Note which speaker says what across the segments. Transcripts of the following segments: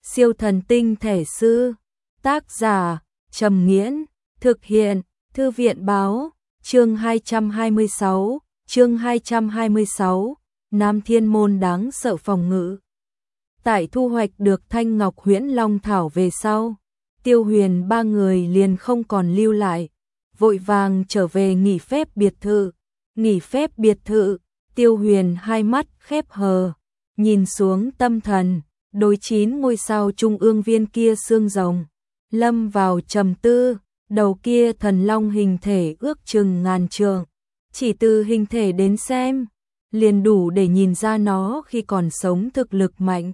Speaker 1: Siêu thần tinh thể sư. Tác giả Trầm Nghiễn. Thực hiện Thư viện Báo. Chương 226. Nam Thiên Môn đáng sợ phòng ngự. Tại thu hoạch được Thanh Ngọc Huyễn Long Thảo về sau, Tiêu Huyền ba người liền không còn lưu lại, vội vàng trở về nghỉ phép biệt thự. Nghỉ phép biệt thự, Tiêu Huyền hai mắt khép hờ, nhìn xuống tâm thần, đối 9 ngôi sao trung ương viên kia xương rồng, lâm vào trầm tư. Đầu kia thần long hình thể ước chừng ngàn trượng, chỉ từ hình thể đến xem, liền đủ để nhìn ra nó khi còn sống thực lực mạnh.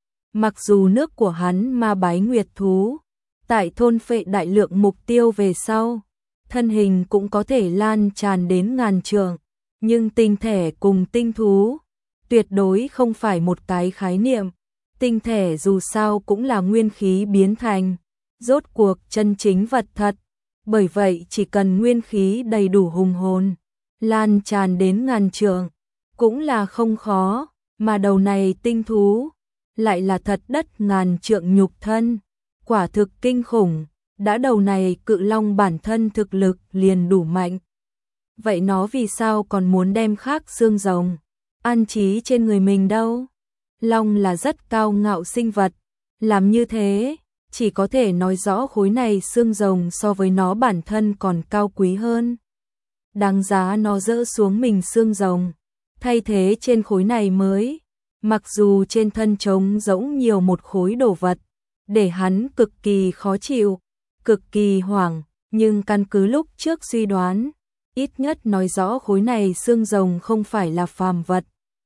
Speaker 1: Mặc dù nước của hắn ma bái nguyệt thú, tại thôn phệ đại lượng mục tiêu về sau, thân hình cũng có thể lan tràn đến ngàn trượng, nhưng tinh thể cùng tinh thú, tuyệt đối không phải một cái khái niệm. Tinh thể dù sao cũng là nguyên khí biến thành, rốt cuộc chân chính vật thật. Bởi vậy chỉ cần nguyên khí đầy đủ hùng hồn, lan tràn đến ngàn trượng, cũng là không khó, mà đầu này tinh thú, lại là thật đất ngàn trượng nhục thân, quả thực kinh khủng, đã đầu này cự long bản thân thực lực liền đủ mạnh. Vậy nó vì sao còn muốn đem khác xương rồng, an trí trên người mình đâu? Long là rất cao ngạo sinh vật, làm như thế chỉ có thể nói rõ khối này xương rồng so với nó bản thân còn cao quý hơn. Đáng giá nó dỡ xuống mình xương rồng, thay thế trên khối này mới. Mặc dù trên thân trống rỗng nhiều một khối đồ vật, để hắn cực kỳ khó chịu, cực kỳ hoảng, nhưng căn cứ lúc trước suy đoán, ít nhất nói rõ khối này xương rồng không phải là phàm vật.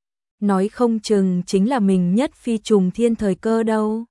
Speaker 1: Nói không chừng chính là mình nhất phi trùng thiên thời cơ đâu.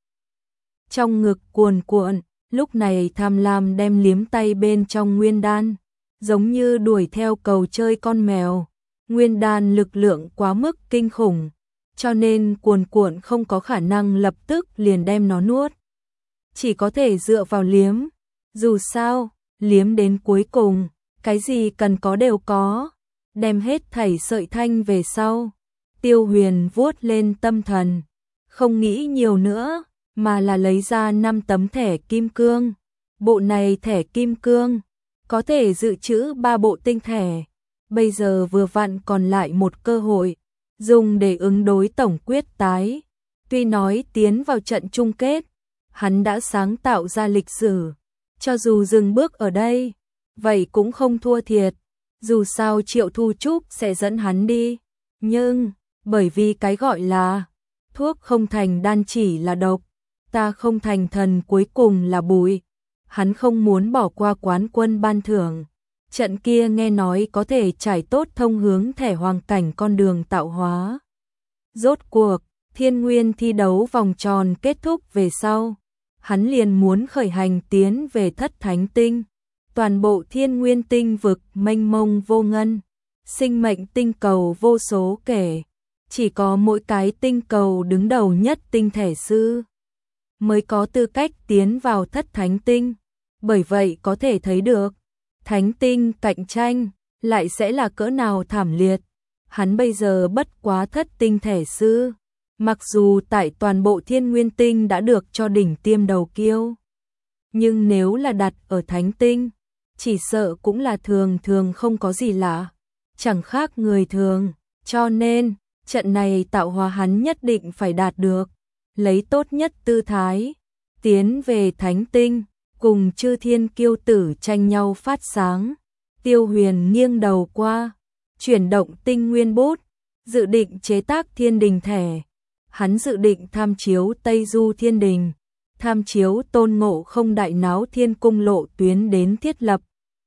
Speaker 1: Trong ngực cuồn cuộn, lúc này tham lam đem liếm tay bên trong nguyên đan, giống như đuổi theo cầu chơi con mèo. Nguyên đan lực lượng quá mức kinh khủng, cho nên cuồn cuộn không có khả năng lập tức liền đem nó nuốt. Chỉ có thể dựa vào liếm, dù sao, liếm đến cuối cùng, cái gì cần có đều có, đem hết thảy sợi thanh về sau. Tiêu Huyền vuốt lên tâm thần, không nghĩ nhiều nữa, mà là lấy ra 5 tấm thẻ kim cương. Bộ này thẻ kim cương có thể dự trữ 3 bộ tinh thẻ, bây giờ vừa vặn còn lại một cơ hội, dùng để ứng đối tổng quyết tái. Tuy nói tiến vào trận chung kết, hắn đã sáng tạo ra lịch sử, cho dù dừng bước ở đây, vậy cũng không thua thiệt, dù sao Triệu Thu Trúc sẽ dẫn hắn đi. Nhưng, bởi vì cái gọi là thuốc không thành đan chỉ là độc, ta không thành thần cuối cùng là bụi, hắn không muốn bỏ qua quán quân ban thưởng. Trận kia nghe nói có thể trải tốt thông hướng thẻ hoàng cảnh con đường tạo hóa. Rốt cuộc, Thiên Nguyên thi đấu vòng tròn kết thúc về sau, hắn liền muốn khởi hành tiến về Thất Thánh Tinh. Toàn bộ Thiên Nguyên tinh vực mênh mông vô ngân, sinh mệnh tinh cầu vô số kể, chỉ có mỗi cái tinh cầu đứng đầu nhất tinh thể sư mới có tư cách tiến vào Thất Thánh Tinh. Bởi vậy có thể thấy được, Thánh Tinh cạnh tranh lại sẽ là cỡ nào thảm liệt. Hắn bây giờ bất quá thất tinh thể sư, mặc dù tại toàn bộ Thiên Nguyên Tinh đã được cho đỉnh tiêm đầu kiêu, nhưng nếu là đặt ở Thánh Tinh, chỉ sợ cũng là thường thường không có gì lạ, chẳng khác người thường. Cho nên, trận này tạo hóa hắn nhất định phải đạt được, lấy tốt nhất tư thái, tiến về Thánh Tinh, cùng chư thiên kiêu tử tranh nhau phát sáng. Tiêu Huyền nghiêng đầu qua, chuyển động tinh nguyên bút, dự định chế tác thiên đình thẻ. Hắn dự định tham chiếu Tây Du Thiên Đình, tham chiếu Tôn Ngộ Không đại náo thiên cung lộ tuyến đến thiết lập.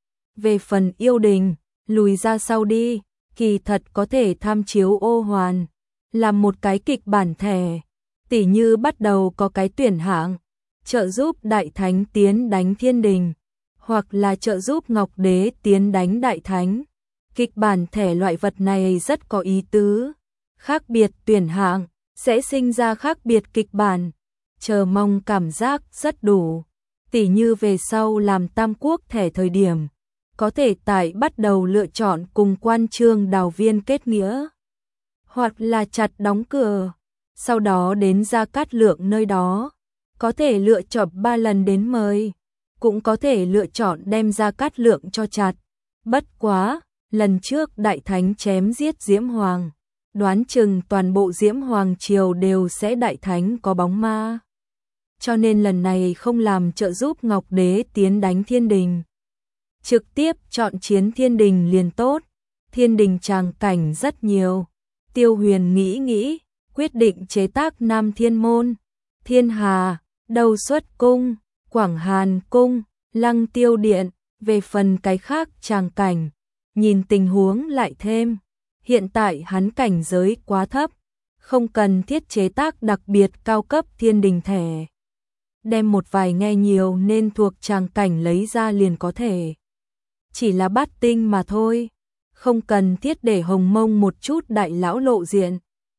Speaker 1: Về phần yêu đình, lùi ra sau đi, kỳ thật có thể tham chiếu Ô Hoàn, làm một cái kịch bản thẻ, tỉ như bắt đầu có cái tuyển hạng, trợ giúp Đại Thánh tiến đánh Thiên Đình, hoặc là trợ giúp Ngọc Đế tiến đánh Đại Thánh. Kịch bản thẻ loại vật này rất có ý tứ, khác biệt tuyển hạng sẽ sinh ra khác biệt kịch bản, chờ mong cảm giác rất đủ. Tỉ như về sau làm Tam Quốc thẻ thời điểm, có thể tại bắt đầu lựa chọn cùng Quan Trương Đào Viên kết nghĩa, hoặc là chặt đóng cửa, sau đó đến Gia Cát Lượng nơi đó, có thể lựa chọn 3 lần đến mời, cũng có thể lựa chọn đem Gia Cát Lượng cho chặt. Bất quá, lần trước Đại Thánh chém giết Diễm Hoàng, đoán chừng toàn bộ Diễm Hoàng triều đều sẽ Đại Thánh có bóng ma. Cho nên lần này không làm trợ giúp Ngọc Đế tiến đánh Thiên Đình. Trực tiếp chọn chiến Thiên Đình liền tốt, Thiên Đình tràng cảnh rất nhiều. Tiêu Huyền nghĩ, quyết định chế tác Nam Thiên Môn, Thiên Hà, Đầu Xuất Cung, Quảng Hàn Cung, Lăng Tiêu Điện, về phần cái khác tràng cảnh, nhìn tình huống lại thêm. Hiện tại hắn cảnh giới quá thấp, không cần thiết chế tác đặc biệt cao cấp Thiên Đình thẻ. Đem một vài nghe nhiều nên thuộc tràng cảnh lấy ra liền có thể. Chỉ là bát tinh mà thôi, không cần thiết để hồng mông một chút đại lão lộ diện.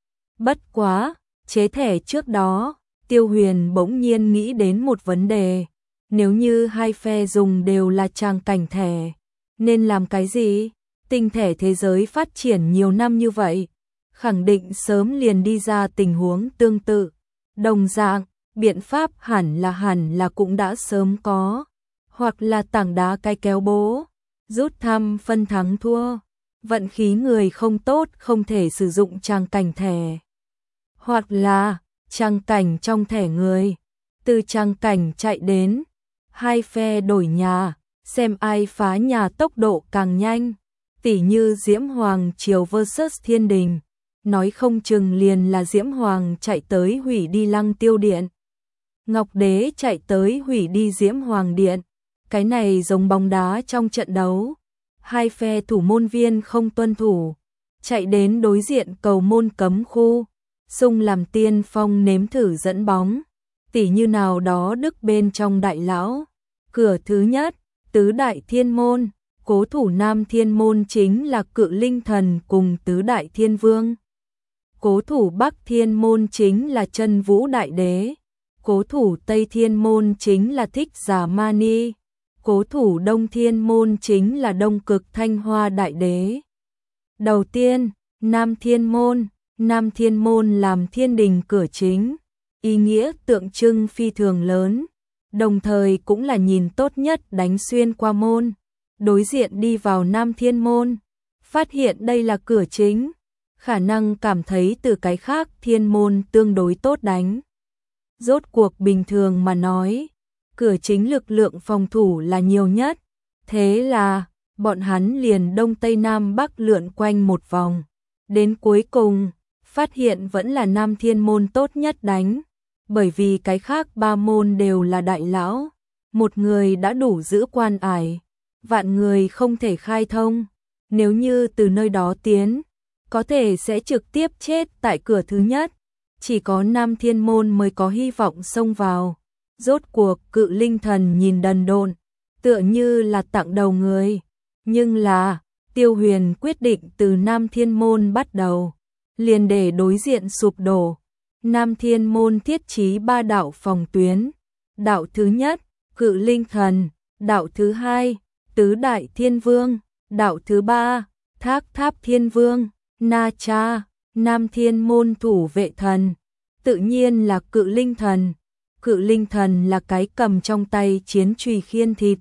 Speaker 1: Bất quá, chế thẻ trước đó, Tiêu Huyền bỗng nhiên nghĩ đến một vấn đề. Nếu như hai phe dùng đều là tràng cảnh thẻ, nên làm cái gì? Tinh thể thế giới phát triển nhiều năm như vậy, khẳng định sớm liền đi ra tình huống tương tự. Đồng dạng, biện pháp hẳn là cũng đã sớm có, hoặc là tảng đá cái kéo bố, rút thăm phân thắng thua. Vận khí người không tốt không thể sử dụng tràng cảnh thẻ, hoặc là tràng cảnh trong thẻ người, từ tràng cảnh chạy đến, hai phe đổi nhà, xem ai phá nhà tốc độ càng nhanh. Tỉ như Diễm Hoàng triều vs Thiên Đình, nói không chừng liền là Diễm Hoàng chạy tới hủy đi Lăng Tiêu Điện, Ngọc Đế chạy tới hủy đi Diễm Hoàng Điện. Cái này giống bóng đá trong trận đấu, hai phe thủ môn viên không tuân thủ, chạy đến đối diện cầu môn cấm khu, xung làm tiên phong nếm thử dẫn bóng. Tỉ như nào đó Đức bên trong đại lão, cửa thứ nhất, tứ đại thiên môn, cố thủ Nam Thiên Môn chính là Cự Linh Thần cùng tứ đại thiên vương. Cố thủ Bắc Thiên Môn chính là Chân Vũ Đại Đế. Cố thủ Tây Thiên Môn chính là Thích Giả Mani. Cố thủ Đông Thiên Môn chính là Đông Cực Thanh Hoa Đại Đế. Đầu tiên, Nam Thiên Môn. Nam Thiên Môn làm thiên đình cửa chính, ý nghĩa tượng trưng phi thường lớn, đồng thời cũng là nhìn tốt nhất đánh xuyên qua môn. Đối diện đi vào Nam Thiên Môn, phát hiện đây là cửa chính, khả năng cảm thấy từ cái khác thiên môn tương đối tốt đánh. Rốt cuộc bình thường mà nói, cửa chính lực lượng phòng thủ là nhiều nhất, thế là bọn hắn liền Đông Tây Nam Bắc lượn quanh một vòng. Đến cuối cùng, phát hiện vẫn là Nam Thiên Môn tốt nhất đánh, bởi vì cái khác ba môn đều là đại lão, một người đã đủ giữ quan ải, vạn người không thể khai thông. Nếu như từ nơi đó tiến, có thể sẽ trực tiếp chết tại cửa thứ nhất, chỉ có Nam Thiên Môn mới có hy vọng xông vào. Rốt cuộc Cự Linh Thần nhìn đần độn, tựa như là tặng đầu người, nhưng là Tiêu Huyền quyết định từ Nam Thiên Môn bắt đầu, liền để đối diện sụp đổ. Nam Thiên Môn thiết trí 3 đạo phòng tuyến, đạo thứ nhất, Cự Linh Thần, đạo thứ hai, Tứ Đại Thiên Vương, đạo thứ ba, Thác Tháp Thiên Vương, Na Cha. Nam Thiên Môn thủ vệ thần, tự nhiên là Cự Linh Thần. Cự Linh Thần là cái cầm trong tay chiến chùy khiên thịt,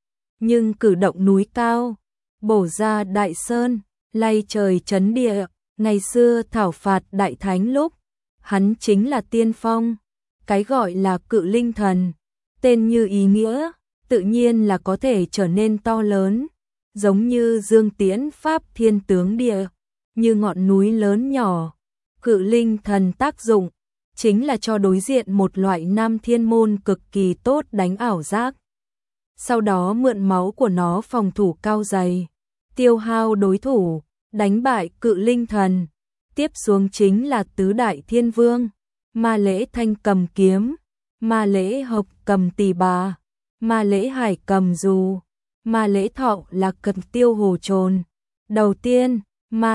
Speaker 1: nhưng cử động núi cao, bổ ra đại sơn, lay trời chấn địa. Ngày xưa thảo phạt Đại Thánh lúc, hắn chính là tiên phong. Cái gọi là Cự Linh Thần, tên như ý nghĩa, tự nhiên là có thể trở nên to lớn, giống như Dương Tiễn Pháp Thiên Tướng Địa, như ngọn núi lớn nhỏ. Cự Linh Thần tác dụng chính là cho đối diện một loại Nam Thiên Môn cực kỳ tốt đánh ảo giác, sau đó mượn máu của nó phòng thủ cao dày, tiêu hao đối thủ, đánh bại Cự Linh Thần. Tiếp xuống chính là Tứ Đại Thiên Vương, Ma Lễ Thanh cầm kiếm, Ma Lễ Hộc cầm tỳ bà, Ma Lễ Hải cầm dù, Ma Lễ Thọ là cầm tiêu hồ trồn. Đầu tiên, Ma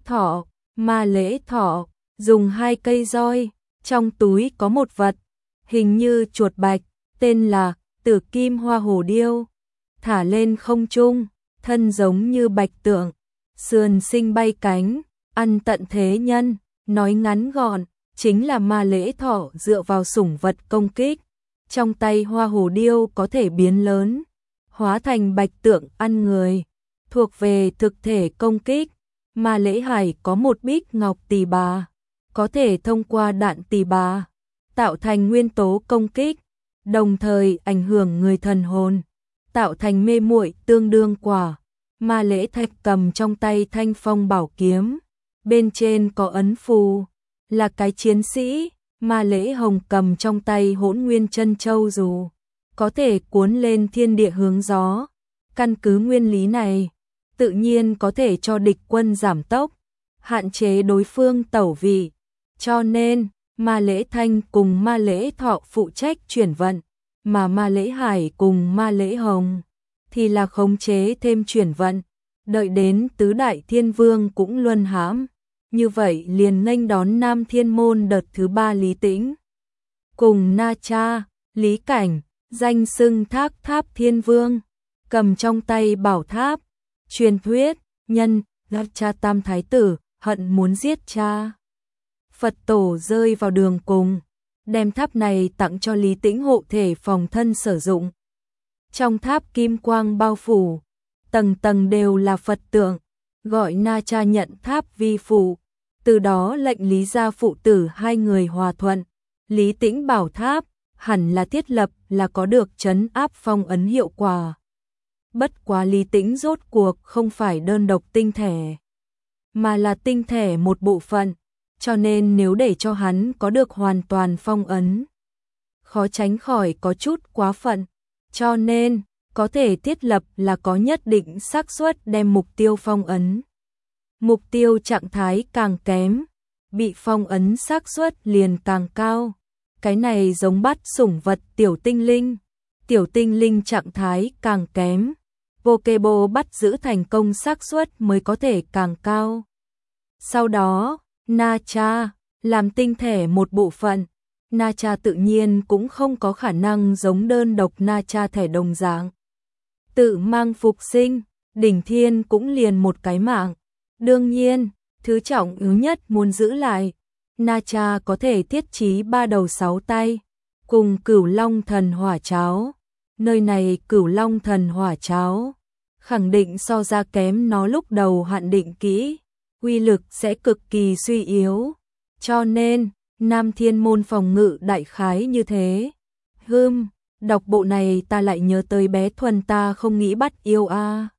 Speaker 1: Lễ Thọ dùng 2 cây roi, trong túi có một vật, hình như chuột bạch, tên là Tử Kim Hoa Hồ Điêu, thả lên không trung, thân giống như bạch tượng, sườn sinh bay cánh, ăn tận thế nhân. Nói ngắn gọn, chính là Ma Lễ Thọ dựa vào sủng vật công kích, Trong tay Hoa Hồ Điêu có thể biến lớn, hóa thành bạch tượng ăn người, thuộc về thực thể công kích. Mà Lễ Hải có một bích ngọc tỳ bà, có thể thông qua đạn tỳ bà tạo thành nguyên tố công kích, đồng thời ảnh hưởng người thần hồn, tạo thành mê muội tương đương quả. Mà Lễ Thạch cầm trong tay Thanh Phong bảo kiếm, bên trên có ấn phù, là cái chiến sĩ. Mà Lễ Hồng cầm trong tay Hỗn Nguyên Chân Châu dù, có thể cuốn lên thiên địa hướng gió. Căn cứ nguyên lý này, tự nhiên có thể cho địch quân giảm tốc, hạn chế đối phương tẩu vị. Cho nên, Ma Lễ Thanh cùng Ma Lễ Thọ phụ trách chuyển vận, mà Ma Lễ Hải cùng Ma Lễ Hồng thì là khống chế thêm chuyển vận, đợi đến tứ đại thiên vương cũng luân hãm. Như vậy liền nghênh đón Nam Thiên Môn đợt thứ 3 Lý Tĩnh. Cùng Na Cha, Lý Cảnh, danh xưng Thác Tháp Thiên Vương, cầm trong tay bảo tháp. Truyền thuyết, nhân, cha Tam Thái Tử, hận muốn giết cha. Phật tổ rơi vào đường cùng, đem tháp này tặng cho Lý Tĩnh hộ thể phòng thân sử dụng. Trong tháp kim quang bao phủ, tầng tầng đều là Phật tượng, gọi Na Cha nhận tháp vi phụ, từ đó lệnh Lý gia phụ tử hai người hòa thuận. Lý Tĩnh bảo tháp hẳn là thiết lập là có được trấn áp phong ấn hiệu quả. Bất quá Lý Tĩnh rốt cuộc không phải đơn độc tinh thể, mà là tinh thể một bộ phận, cho nên nếu để cho hắn có được hoàn toàn phong ấn, khó tránh khỏi có chút quá phận, cho nên có thể thiết lập là có nhất định xác suất đem mục tiêu phong ấn. Mục tiêu trạng thái càng kém, bị phong ấn xác suất liền càng cao. Cái này giống bắt sủng vật tiểu tinh linh trạng thái càng kém, Pokéball bắt giữ thành công xác suất mới có thể càng cao. Sau đó, Na Cha làm tinh thể một bộ phận, Na Cha tự nhiên cũng không có khả năng giống đơn độc Na Cha thể đồng dạng tự mang phục sinh, đỉnh thiên cũng liền một cái mạng. Đương nhiên, thứ trọng yếu nhất muốn giữ lại, Na Cha có thể thiết trí 3 đầu 6 tay, cùng Cửu Long Thần Hỏa Cháo. Nơi này Cửu Long Thần Hỏa Cháo khẳng định so ra kém nó lúc đầu hạn định kỹ, uy lực sẽ cực kỳ suy yếu. Cho nên, Nam Thiên Môn phòng ngự đại khái như thế. Đọc bộ này ta lại nhớ tới bé Thuần ta không nghĩ bắt yêu a.